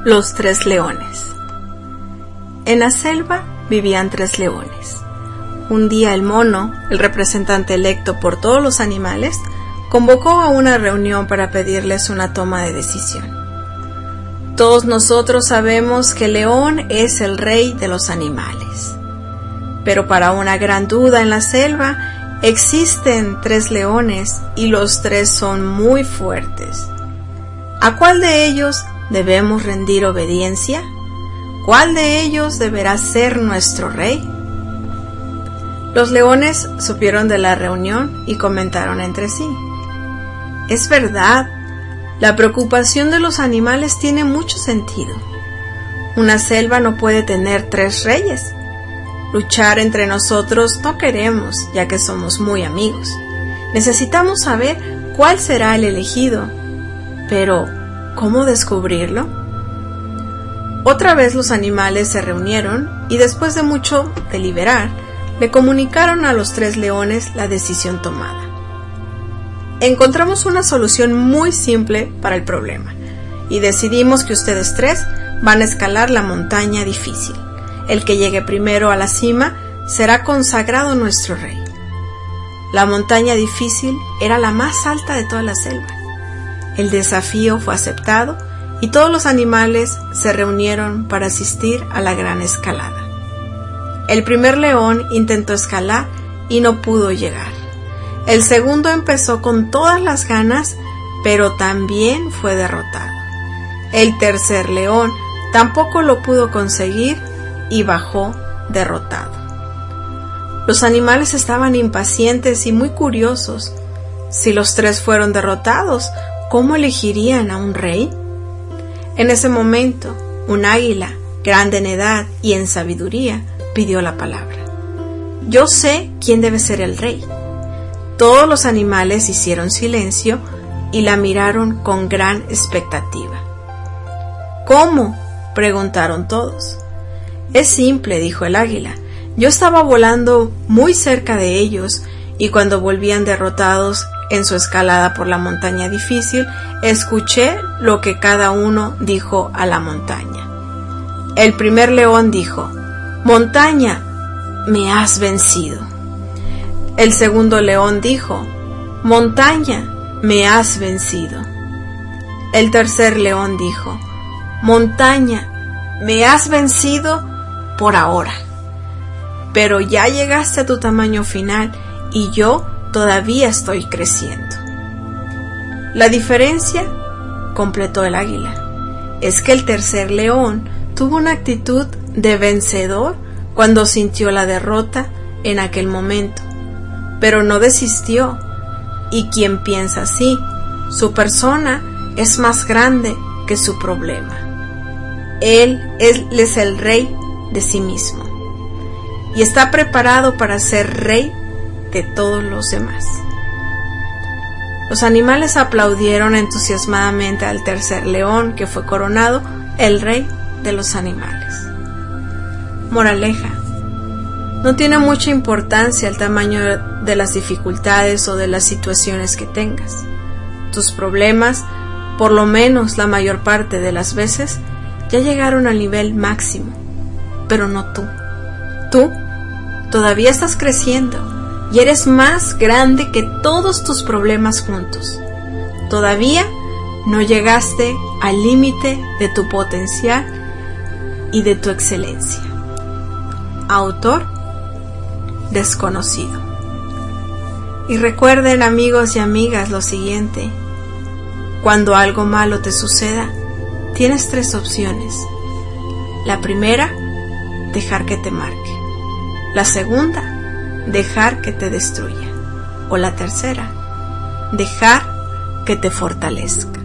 Los 3 leones. En la selva vivían 3 leones. Un día el mono, el representante electo por todos los animales, convocó a una reunión para pedirles una toma de decisión. Todos nosotros sabemos que el león es el rey de los animales. Pero para una gran duda en la selva, existen 3 leones y los 3 son muy fuertes. ¿A cuál de ellos debemos rendir obediencia? ¿Cuál de ellos deberá ser nuestro rey? Los leones supieron de la reunión y comentaron entre sí. Es verdad, la preocupación de los animales tiene mucho sentido. Una selva no puede tener 3 reyes. Luchar entre nosotros no queremos, ya que somos muy amigos. Necesitamos saber cuál será el elegido. Pero, ¿cómo descubrirlo? Otra vez los animales se reunieron y después de mucho deliberar, le comunicaron a los 3 leones la decisión tomada. Encontramos una solución muy simple para el problema y decidimos que ustedes 3 van a escalar la montaña difícil. El que llegue primero a la cima será consagrado nuestro rey. La montaña difícil era la más alta de toda la selva. El desafío fue aceptado y todos los animales se reunieron para asistir a la gran escalada. El primer león intentó escalar y no pudo llegar. El segundo empezó con todas las ganas, pero también fue derrotado. El tercer león tampoco lo pudo conseguir y bajó derrotado. Los animales estaban impacientes y muy curiosos. Si los 3 fueron derrotados, ¿cómo elegirían a un rey? En ese momento, un águila, grande en edad y en sabiduría, pidió la palabra. Yo sé quién debe ser el rey. Todos los animales hicieron silencio y la miraron con gran expectativa. ¿Cómo?, preguntaron todos. Es simple, dijo el águila. Yo estaba volando muy cerca de ellos y cuando volvían derrotados en su escalada por la montaña difícil, escuché lo que cada uno dijo a la montaña. El primer león dijo: «Montaña, me has vencido». El segundo león dijo: «Montaña, me has vencido». El tercer león dijo: «Montaña, me has vencido por ahora. Pero ya llegaste a tu tamaño final y yo todavía estoy creciendo». La diferencia, completó el águila, es que el tercer león tuvo una actitud de vencedor cuando sintió la derrota en aquel momento, pero no desistió, y quien piensa así, su persona es más grande que su problema. Él es el rey de sí mismo y está preparado para ser rey de todos los demás. Los animales aplaudieron entusiasmadamente al tercer león, que fue coronado el rey de los animales. Moraleja: no tiene mucha importancia el tamaño de las dificultades o de las situaciones que tengas. Tus problemas, por lo menos la mayor parte de las veces, ya llegaron al nivel máximo, pero no tú. Tú todavía estás creciendo y eres más grande que todos tus problemas juntos. Todavía no llegaste al límite de tu potencial y de tu excelencia. Autor desconocido. Y recuerden, amigos y amigas, lo siguiente: cuando algo malo te suceda, tienes 3 opciones. La primera, dejar que te marque. La segunda, dejar que te destruya. O la tercera, dejar que te fortalezca.